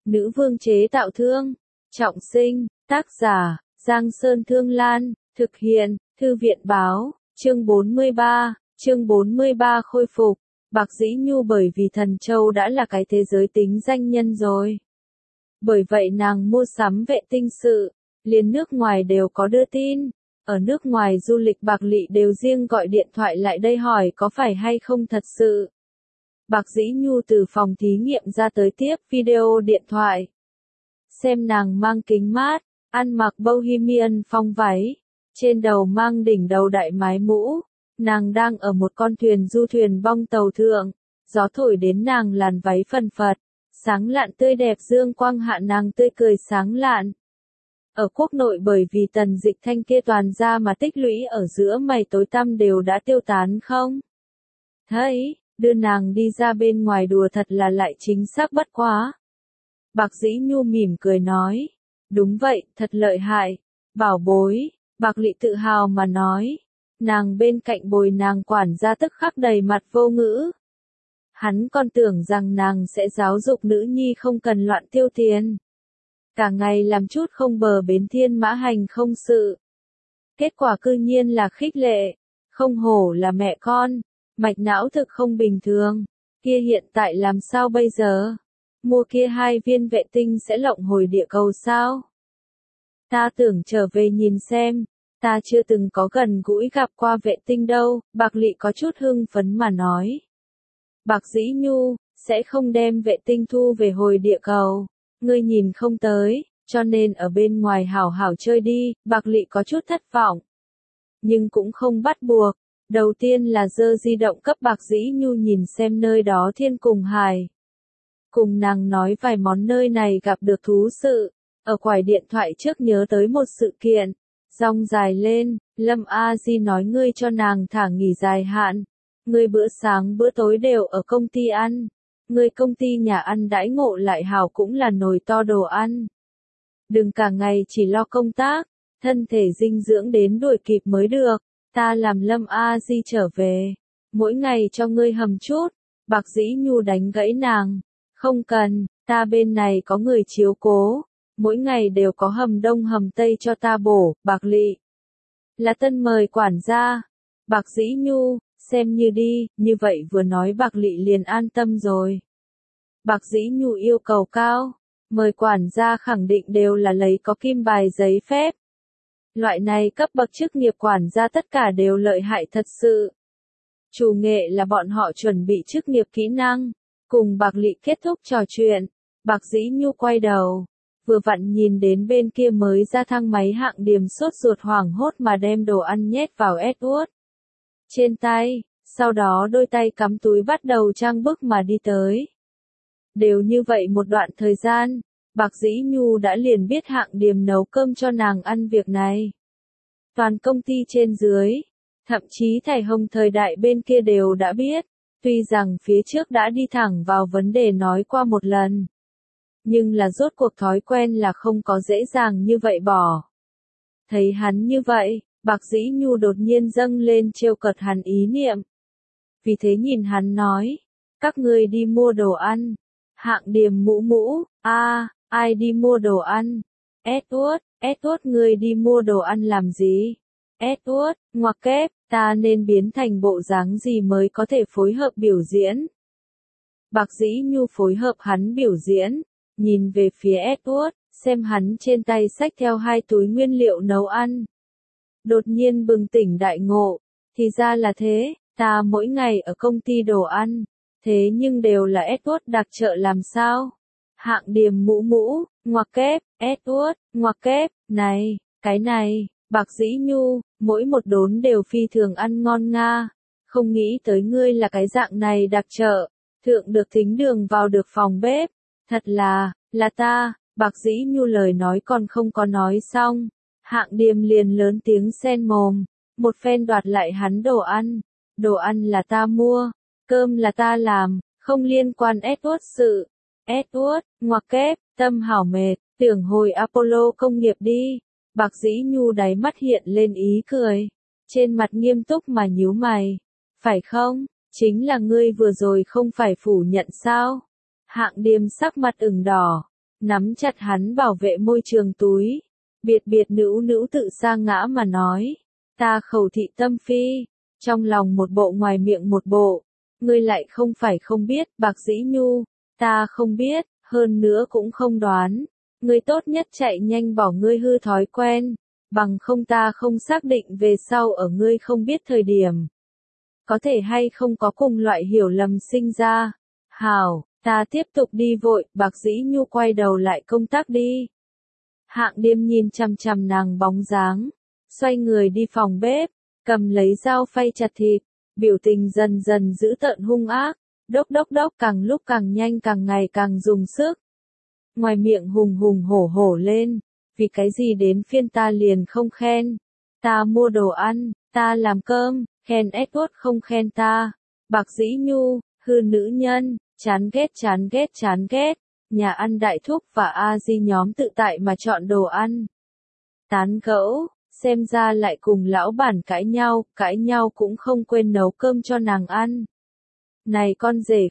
Nữ vương chế tạo thương. Trọng sinh, tác giả, Giang Sơn Thương Lan, thực hiện, Thư viện Báo, chương 43 khôi phục. Bạc Dĩ Nhu bởi vì Thần Châu đã là cái thế giới tính danh nhân rồi. Bởi vậy nàng mua sắm vệ tinh sự, liền nước ngoài đều có đưa tin. Ở nước ngoài du lịch Bạc Lị đều riêng gọi điện thoại lại đây hỏi có phải hay không thật sự. Bạc Dĩ Nhu từ phòng thí nghiệm ra tới tiếp video điện thoại. Xem nàng mang kính mát, ăn mặc Bohemian phong váy, trên đầu mang đỉnh đầu đại mái mũ. Nàng đang ở một con thuyền du thuyền bong tàu thượng, gió thổi đến nàng làn váy phần phật, sáng lạn tươi đẹp dương quang hạ nàng tươi cười sáng lạn. Ở quốc nội bởi vì tần dịch thanh kia toàn ra mà tích lũy ở giữa mày tối tăm đều đã tiêu tán không? Thấy, đưa nàng đi ra bên ngoài đùa thật là lại chính xác bất quá. Bạc Dĩ Nhu mỉm cười nói, đúng vậy, thật lợi hại, bảo bối, Bạc Lị tự hào mà nói. Nàng bên cạnh bồi nàng quản gia tức khắc đầy mặt vô ngữ. Hắn còn tưởng rằng nàng sẽ giáo dục nữ nhi không cần loạn tiêu tiền. Cả ngày làm chút không bờ bến thiên mã hành không sự. Kết quả cư nhiên là khích lệ, không hổ là mẹ con, mạch não thực không bình thường. Kia hiện tại làm sao bây giờ? Mua kia 2 viên vệ tinh sẽ lộng hồi địa cầu sao? Ta tưởng trở về nhìn xem. Ta chưa từng có gần gũi gặp qua vệ tinh đâu, Bạc Lị có chút hưng phấn mà nói. Bạc Dĩ Nhu, sẽ không đem vệ tinh thu về hồi địa cầu. Ngươi nhìn không tới, cho nên ở bên ngoài hảo hảo chơi đi, Bạc Lị có chút thất vọng. Nhưng cũng không bắt buộc. Đầu tiên là giơ di động cấp Bạc Dĩ Nhu nhìn xem nơi đó thiên cùng hài. Cùng nàng nói vài món nơi này gặp được thú sự. Ở quải điện thoại trước nhớ tới một sự kiện. Rong dài lên, Lâm A Di nói ngươi cho nàng thả nghỉ dài hạn. Ngươi bữa sáng bữa tối đều ở công ty ăn. Ngươi công ty nhà ăn đãi ngộ lại hảo cũng là nồi to đồ ăn. Đừng cả ngày chỉ lo công tác, thân thể dinh dưỡng đến đuổi kịp mới được. Ta làm Lâm A Di trở về, mỗi ngày cho ngươi hầm chút. Bạc Dĩ Nhu đánh gãy nàng. Không cần, ta bên này có người chiếu cố. Mỗi ngày đều có hầm đông hầm tây cho ta bổ, Bạc Lị. Là tân mời quản gia. Bạc Dĩ Nhu, xem như đi, như vậy vừa nói Bạc Lị liền an tâm rồi. Bạc Dĩ Nhu yêu cầu cao, mời quản gia khẳng định đều là lấy có kim bài giấy phép. Loại này cấp bậc chức nghiệp quản gia tất cả đều lợi hại thật sự. Chủ nghệ là bọn họ chuẩn bị chức nghiệp kỹ năng, cùng Bạc Lị kết thúc trò chuyện. Bạc Dĩ Nhu quay đầu. Vừa vặn nhìn đến bên kia mới ra thang máy hạng điểm sốt ruột hoảng hốt mà đem đồ ăn nhét vào Edward trên tay, sau đó đôi tay cắm túi bắt đầu trang bức mà đi tới. Đều như vậy một đoạn thời gian, Bạc Dĩ Nhu đã liền biết hạng điểm nấu cơm cho nàng ăn việc này. Toàn công ty trên dưới, thậm chí Thải Hồng thời đại bên kia đều đã biết, tuy rằng phía trước đã đi thẳng vào vấn đề nói qua một lần. Nhưng là rốt cuộc thói quen là không có dễ dàng như vậy bỏ. Thấy hắn như vậy, Bạc Dĩ Nhu đột nhiên dâng lên trêu cợt hắn ý niệm. Vì thế nhìn hắn nói, các ngươi đi mua đồ ăn. Hạng điểm mũ mũ, ai đi mua đồ ăn? Edward, ngươi đi mua đồ ăn làm gì? Edward, ngoặc kép, ta nên biến thành bộ dáng gì mới có thể phối hợp biểu diễn? Bạc Dĩ Nhu phối hợp hắn biểu diễn. Nhìn về phía Edward, xem hắn trên tay xách theo 2 túi nguyên liệu nấu ăn. Đột nhiên bừng tỉnh đại ngộ, thì ra là thế, ta mỗi ngày ở công ty đồ ăn, thế nhưng đều là Edward đặc trợ làm sao? Hạng điểm mũ mũ, ngoặc kép, Edward, ngoặc kép, này, cái này, Bạc Dĩ Nhu, mỗi một đốn đều phi thường ăn ngon nga, không nghĩ tới ngươi là cái dạng này đặc trợ, thượng được thính đường vào được phòng bếp. Thật là ta, Bạc Dĩ Nhu lời nói còn không có nói xong. Hạng điểm liền lớn tiếng xen mồm, một phen đoạt lại hắn đồ ăn là ta mua, cơm là ta làm, không liên quan Edward sự. Edward, ngoặc kép, tâm hảo mệt, tưởng hồi Apollo công nghiệp đi. Bạc Dĩ Nhu đáy mắt hiện lên ý cười, trên mặt nghiêm túc mà nhíu mày. Phải không, chính là ngươi vừa rồi không phải phủ nhận sao? Hạng điểm sắc mặt ửng đỏ, nắm chặt hắn bảo vệ môi trường túi. Biệt nữu nữu tự sa ngã mà nói, ta khẩu thị tâm phi, trong lòng một bộ ngoài miệng một bộ, ngươi lại không phải không biết, Bạc Dĩ Nhu, ta không biết, hơn nữa cũng không đoán, ngươi tốt nhất chạy nhanh bỏ ngươi hư thói quen, bằng không ta không xác định về sau ở ngươi không biết thời điểm. Có thể hay không có cùng loại hiểu lầm sinh ra. Hảo, ta tiếp tục đi vội, Bạc Dĩ Nhu quay đầu lại công tác đi. Hạng Điềm nhìn chằm chằm nàng bóng dáng, xoay người đi phòng bếp, cầm lấy dao phay chặt thịt, biểu tình dần dần dữ tợn hung ác, đốc càng lúc càng nhanh càng ngày càng dùng sức. Ngoài miệng hùng hùng hổ lên, vì cái gì đến phiên ta liền không khen. Ta mua đồ ăn, ta làm cơm, khen Edward không khen ta. Bạc Dĩ Nhu, hư nữ nhân, chán ghét. Nhà ăn Đại Thúc và A Di nhóm tự tại mà chọn đồ ăn. Tán gẫu, xem ra lại cùng lão bản cãi nhau cũng không quên nấu cơm cho nàng ăn. Này con rể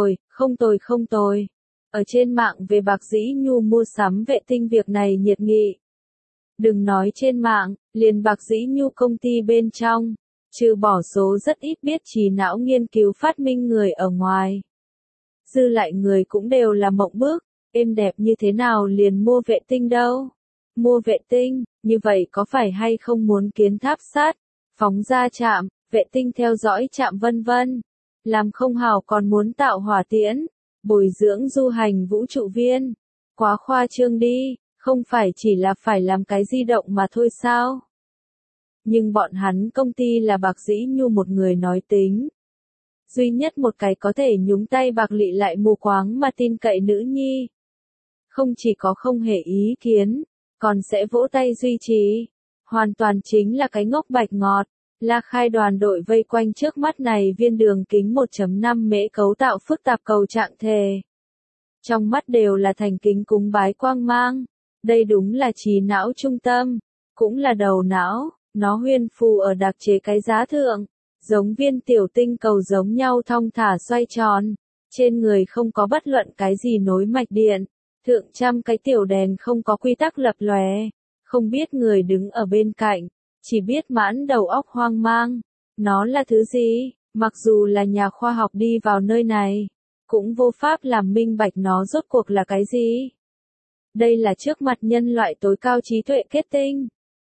không tồi. Ở trên mạng về Bạc Dĩ Nhu mua sắm vệ tinh việc này nhiệt nghị. Đừng nói trên mạng, liền Bạc Dĩ Nhu công ty bên trong, trừ bỏ số rất ít biết trí não nghiên cứu phát minh người ở ngoài. Dư lại người cũng đều là mộng bức, êm đẹp như thế nào liền mua vệ tinh đâu. Mua vệ tinh, như vậy có phải hay không muốn kiến tháp sắt, phóng ra trạm, vệ tinh theo dõi trạm vân vân. Làm không hảo còn muốn tạo hỏa tiễn, bồi dưỡng du hành vũ trụ viên. Quá khoa trương đi, không phải chỉ là phải làm cái di động mà thôi sao? Nhưng bọn hắn công ty là Bạc Dĩ Nhu một người nói tính. Duy nhất một cái có thể nhúng tay Bạc Lị lại mù quáng mà tin cậy nữ nhi. Không chỉ có không hề ý kiến, còn sẽ vỗ tay duy trì. Hoàn toàn chính là cái ngốc bạch ngọt. La Khai đoàn đội vây quanh trước mắt này viên đường kính 1.5 mễ cấu tạo phức tạp cầu trạng thể. Trong mắt đều là thành kính cúng bái quang mang. Đây đúng là trí não trung tâm, cũng là đầu não, nó huyên phù ở đặc chế cái giá thượng. Giống viên tiểu tinh cầu giống nhau thong thả xoay tròn, trên người không có bất luận cái gì nối mạch điện, thượng trăm cái tiểu đèn không có quy tắc lập lòe, không biết người đứng ở bên cạnh, chỉ biết mãn đầu óc hoang mang, nó là thứ gì, mặc dù là nhà khoa học đi vào nơi này, cũng vô pháp làm minh bạch nó rốt cuộc là cái gì. Đây là trước mặt nhân loại tối cao trí tuệ kết tinh.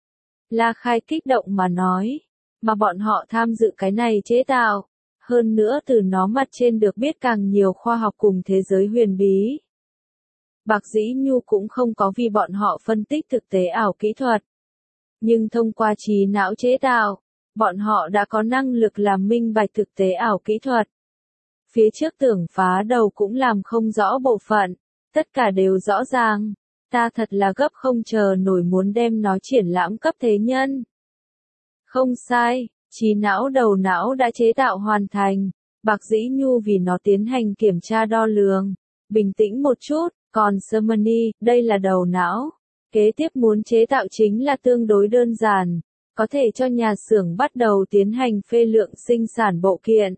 La Khai kích động mà nói. Mà bọn họ tham dự cái này chế tạo, hơn nữa từ nó mặt trên được biết càng nhiều khoa học cùng thế giới huyền bí. Bạc Dĩ Nhu cũng không có vì bọn họ phân tích thực tế ảo kỹ thuật. Nhưng thông qua trí não chế tạo, bọn họ đã có năng lực làm minh bạch thực tế ảo kỹ thuật. Phía trước tưởng phá đầu cũng làm không rõ bộ phận, tất cả đều rõ ràng. Ta thật là gấp không chờ nổi muốn đem nó triển lãm cấp thế nhân. Không sai, trí não đầu não đã chế tạo hoàn thành. Bạc Dĩ Nhu vì nó tiến hành kiểm tra đo lường. Bình tĩnh một chút, còn Sermony, đây là đầu não. Kế tiếp muốn chế tạo chính là tương đối đơn giản. Có thể cho nhà xưởng bắt đầu tiến hành phê lượng sinh sản bộ kiện.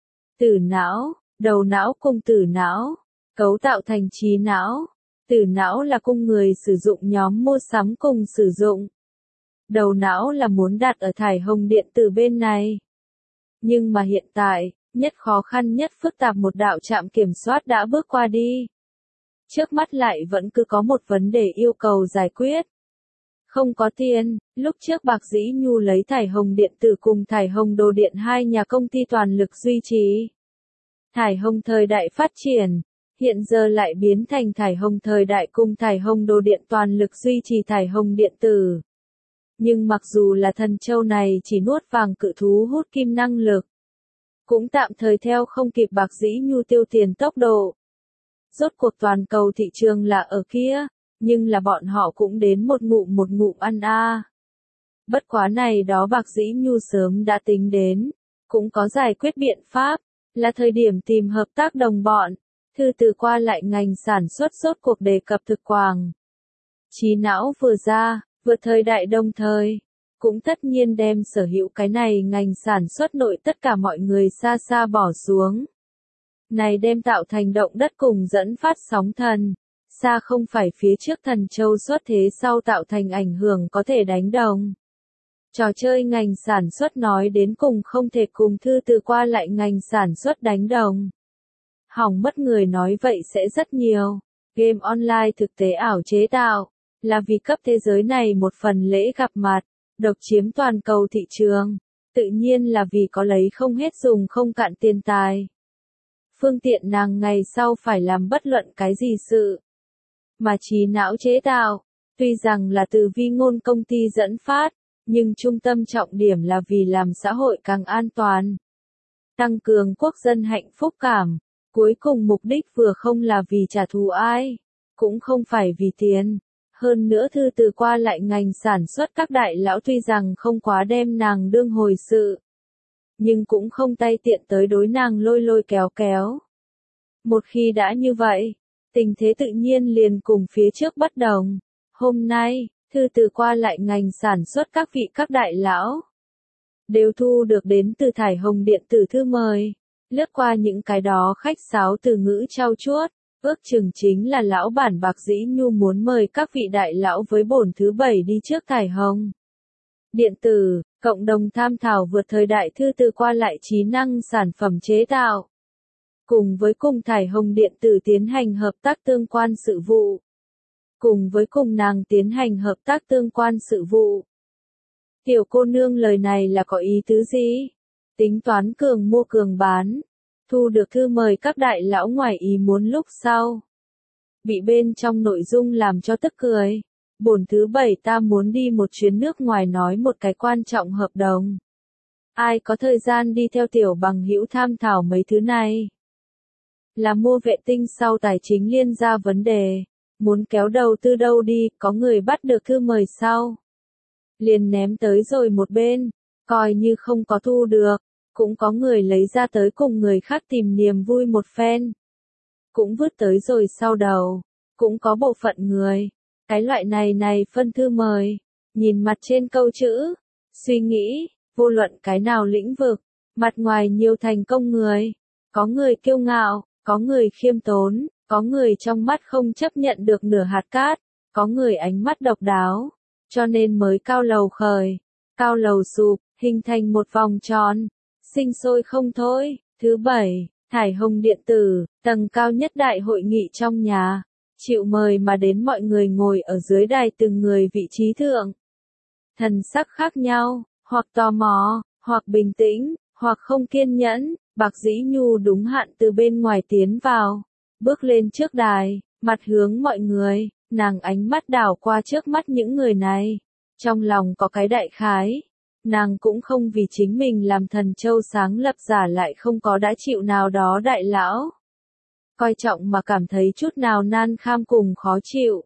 Tử não, đầu não cùng tử não, cấu tạo thành trí não. Tử não là cung người sử dụng nhóm mua sắm cùng sử dụng. Đầu não là muốn đặt ở thải hồng điện tử bên này. Nhưng mà hiện tại, nhất khó khăn nhất phức tạp một đạo trạm kiểm soát đã bước qua đi. Trước mắt lại vẫn cứ có một vấn đề yêu cầu giải quyết. Không có tiền, lúc trước Bạc Dĩ Nhu lấy thải hồng điện tử cùng thải hồng đồ điện hai nhà công ty toàn lực duy trì. Thải hồng thời đại phát triển, hiện giờ lại biến thành thải hồng thời đại cùng thải hồng đồ điện toàn lực duy trì thải hồng điện tử. Nhưng mặc dù là thần châu này chỉ nuốt vàng cự thú hút kim năng lực, cũng tạm thời theo không kịp Bạc Dĩ Nhu tiêu tiền tốc độ. Rốt cuộc toàn cầu thị trường là ở kia, nhưng là bọn họ cũng đến một ngụm ăn a. Bất quá này đó Bạc Dĩ Nhu sớm đã tính đến, cũng có giải quyết biện pháp, là thời điểm tìm hợp tác đồng bọn. Thư từ qua lại ngành sản xuất rốt cuộc đề cập thực quàng. Trí não vừa ra, vừa thời đại đồng thời, cũng tất nhiên đem sở hữu cái này ngành sản xuất nội tất cả mọi người xa xa bỏ xuống. Này đem tạo thành động đất cùng dẫn phát sóng thần, xa không phải phía trước Thần Châu xuất thế sau tạo thành ảnh hưởng có thể đánh đồng. Trò chơi ngành sản xuất nói đến cùng không thể cùng thư từ qua lại ngành sản xuất đánh đồng. Hỏng mất người nói vậy sẽ rất nhiều. Game online thực tế ảo chế tạo, là vì cấp thế giới này một phần lễ gặp mặt, độc chiếm toàn cầu thị trường. Tự nhiên là vì có lấy không hết dùng không cạn tiền tài. Phương tiện nàng ngày sau phải làm bất luận cái gì sự. Mà trí não chế tạo, tuy rằng là từ vi ngôn công ty dẫn phát, nhưng trung tâm trọng điểm là vì làm xã hội càng an toàn. Tăng cường quốc dân hạnh phúc cảm. Cuối cùng mục đích vừa không là vì trả thù ai, cũng không phải vì tiền. Hơn nữa thư từ qua lại ngành sản xuất các đại lão tuy rằng không quá đem nàng đương hồi sự, nhưng cũng không tay tiện tới đối nàng lôi lôi kéo kéo. Một khi đã như vậy, tình thế tự nhiên liền cùng phía trước bất đồng. Hôm nay, thư từ qua lại ngành sản xuất các đại lão đều thu được đến từ Thải Hồng điện tử thư mời. Lướt qua những cái đó khách sáo từ ngữ trau chuốt, ước chừng chính là lão bản Bạc Dĩ Nhu muốn mời các vị đại lão với bổn thứ 7 đi trước Thải Hồng điện tử, cộng đồng tham thảo vượt thời đại thư từ qua lại trí năng sản phẩm chế tạo. Cùng với cùng Thải Hồng điện tử tiến hành hợp tác tương quan sự vụ. Cùng với cùng nàng tiến hành hợp tác tương quan sự vụ. Tiểu cô nương lời này là có ý tứ gì? Tính toán cường mua cường bán. Thu được thư mời các đại lão ngoài ý muốn lúc sau. Bị bên trong nội dung làm cho tức cười. Bổn thứ 7 ta muốn đi một chuyến nước ngoài nói một cái quan trọng hợp đồng. Ai có thời gian đi theo tiểu bằng hữu tham thảo mấy thứ này? Là mua vệ tinh sau tài chính liên ra vấn đề. Muốn kéo đầu tư đâu đi, có người bắt được thư mời sau. Liền ném tới rồi một bên, coi như không có thu được. Cũng có người lấy ra tới cùng người khác tìm niềm vui một phen. Cũng vứt tới rồi sau đầu. Cũng có bộ phận người. Cái loại này phân thư mời. Nhìn mặt trên câu chữ. Suy nghĩ, vô luận cái nào lĩnh vực. Mặt ngoài nhiều thành công người. Có người kiêu ngạo, có người khiêm tốn, có người trong mắt không chấp nhận được nửa hạt cát. Có người ánh mắt độc đáo. Cho nên mới cao lầu khởi. Cao lầu sụp, hình thành một vòng tròn. Sinh sôi không thôi. Thứ 7, Thải Hồng điện tử, tầng cao nhất đại hội nghị trong nhà. Chịu mời mà đến mọi người ngồi ở dưới đài từng người vị trí thượng. Thần sắc khác nhau, hoặc tò mò, hoặc bình tĩnh, hoặc không kiên nhẫn. Bạc Dĩ Nhu đúng hạn từ bên ngoài tiến vào. Bước lên trước đài, mặt hướng mọi người, nàng ánh mắt đảo qua trước mắt những người này. Trong lòng có cái đại khái. Nàng cũng không vì chính mình làm Thần Châu sáng lập giả lại không có đã chịu nào đó đại lão. Coi trọng mà cảm thấy chút nào nan kham cùng khó chịu.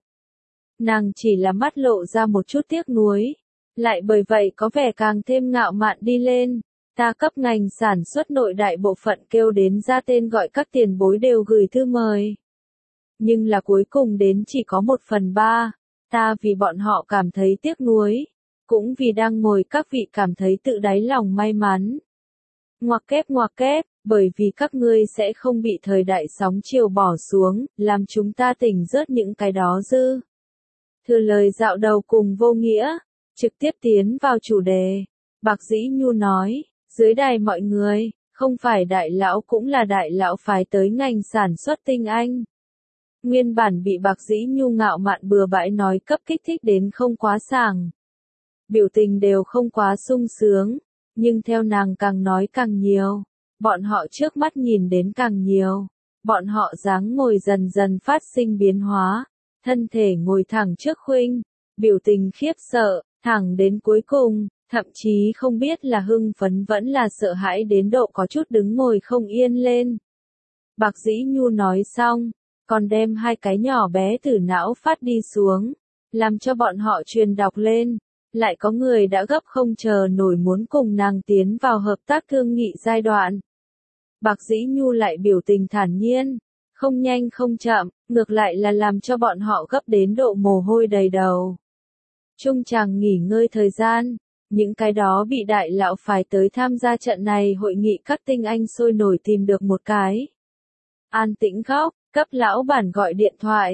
Nàng chỉ là mắt lộ ra một chút tiếc nuối. Lại bởi vậy có vẻ càng thêm ngạo mạn đi lên. Ta cấp ngành sản xuất nội đại bộ phận kêu đến ra tên gọi các tiền bối đều gửi thư mời. Nhưng là cuối cùng đến chỉ có 1/3. Ta vì bọn họ cảm thấy tiếc nuối. Cũng vì đang ngồi các vị cảm thấy tự đáy lòng may mắn. Ngoặc kép, bởi vì các ngươi sẽ không bị thời đại sóng chiều bỏ xuống, làm chúng ta tỉnh rớt những cái đó dư. Thừa lời dạo đầu cùng vô nghĩa, trực tiếp tiến vào chủ đề. Bạc Dĩ Nhu nói, dưới đài mọi người, không phải đại lão cũng là đại lão phái tới ngành sản xuất tinh anh. Nguyên bản bị Bạc Dĩ Nhu ngạo mạn bừa bãi nói cấp kích thích đến không quá sảng. Biểu tình đều không quá sung sướng, nhưng theo nàng càng nói càng nhiều, bọn họ trước mắt nhìn đến càng nhiều, bọn họ dáng ngồi dần dần phát sinh biến hóa, thân thể ngồi thẳng trước khuynh, biểu tình khiếp sợ, thẳng đến cuối cùng, thậm chí không biết là hưng phấn vẫn là sợ hãi đến độ có chút đứng ngồi không yên lên. Bạc Dĩ Nhu nói xong, còn đem hai cái nhỏ bé từ não phát đi xuống, làm cho bọn họ truyền đọc lên. Lại có người đã gấp không chờ nổi muốn cùng nàng tiến vào hợp tác thương nghị giai đoạn. Bạc Dĩ Nhu lại biểu tình thản nhiên, không nhanh không chậm, ngược lại là làm cho bọn họ gấp đến độ mồ hôi đầy đầu. Trung chàng nghỉ ngơi thời gian, những cái đó bị đại lão phái tới tham gia trận này hội nghị các tinh anh sôi nổi tìm được một cái. An tĩnh góc, cấp lão bản gọi điện thoại,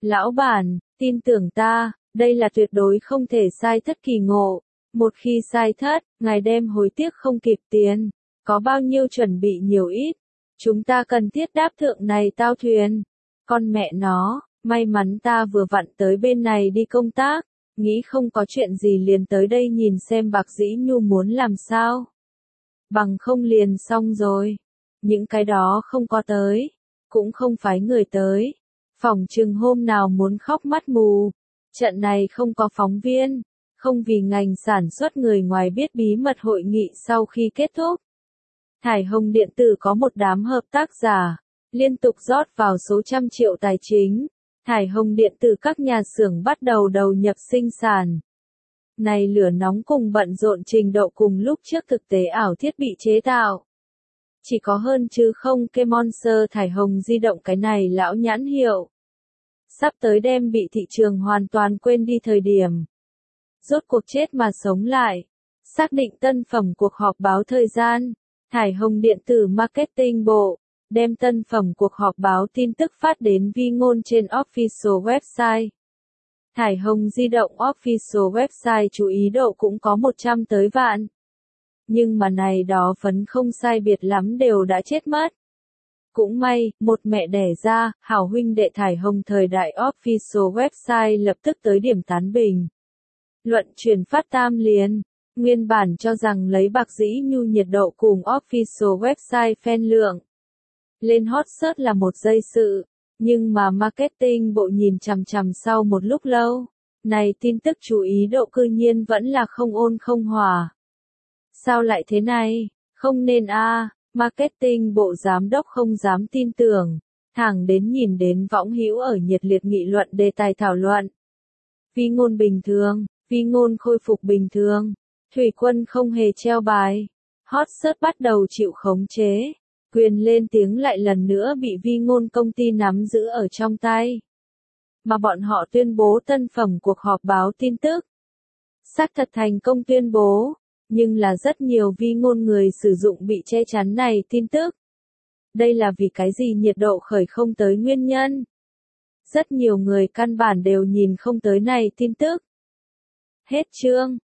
Lão bản, tin tưởng ta, đây là tuyệt đối không thể sai thất kỳ ngộ. Một khi sai thất, ngài đem hối tiếc không kịp tiền. Có bao nhiêu chuẩn bị nhiều ít. Chúng ta cần thiết đáp thượng này tao thuyền. Con mẹ nó, may mắn ta vừa vặn tới bên này đi công tác. Nghĩ không có chuyện gì liền tới đây nhìn xem Bạc Dĩ Nhu muốn làm sao. Bằng không liền xong rồi. Những cái đó không có tới. Cũng không phải người tới. Phỏng chừng hôm nào muốn khóc mắt mù. Trận này không có phóng viên. Không vì ngành sản xuất người ngoài biết bí mật hội nghị sau khi kết thúc. Thải Hồng Điện tử có một đám hợp tác giả. Liên tục rót vào số trăm triệu tài chính. Thải Hồng Điện tử các nhà xưởng bắt đầu đầu nhập sinh sản. Này lửa nóng cùng bận rộn trình độ cùng lúc trước thực tế ảo thiết bị chế tạo. Chỉ có hơn chứ không cái Monster Thải Hồng di động cái này lão nhãn hiệu. Sắp tới đem bị thị trường hoàn toàn quên đi thời điểm. Rốt cuộc chết mà sống lại. Xác định tân phẩm cuộc họp báo thời gian. Thải Hồng Điện tử Marketing Bộ. Đem tân phẩm cuộc họp báo tin tức phát đến vi ngôn trên official website. Thải Hồng di động official website chú ý độ cũng có 100 tới vạn. Nhưng mà này đó phấn không sai biệt lắm đều đã chết mất. Cũng may, một mẹ đẻ ra, hảo huynh đệ Thải Hồng thời đại official website lập tức tới điểm tán bình. Luận truyền phát tam liền. Nguyên bản cho rằng lấy Bạc Dĩ Nhu nhiệt độ cùng official website fan lượng. Lên hot search là một giây sự. Nhưng mà marketing bộ nhìn chằm chằm sau một lúc lâu. Này tin tức chú ý độ cư nhiên vẫn là không ôn không hòa. Sao lại thế này? Không nên marketing bộ giám đốc không dám tin tưởng. Thẳng đến nhìn đến võng hữu ở nhiệt liệt nghị luận đề tài thảo luận. Vi ngôn bình thường, vi ngôn khôi phục bình thường. Thủy Quân không hề treo bài. Hot search bắt đầu chịu khống chế. Quyền lên tiếng lại lần nữa bị vi ngôn công ty nắm giữ ở trong tay. Mà bọn họ tuyên bố tân phẩm cuộc họp báo tin tức. Xác thật thành công tuyên bố, nhưng là rất nhiều vi ngôn người sử dụng bị che chắn này tin tức. Đây là vì cái gì nhiệt độ khởi không tới nguyên nhân. Rất nhiều người căn bản đều nhìn không tới này tin tức. Hết chương.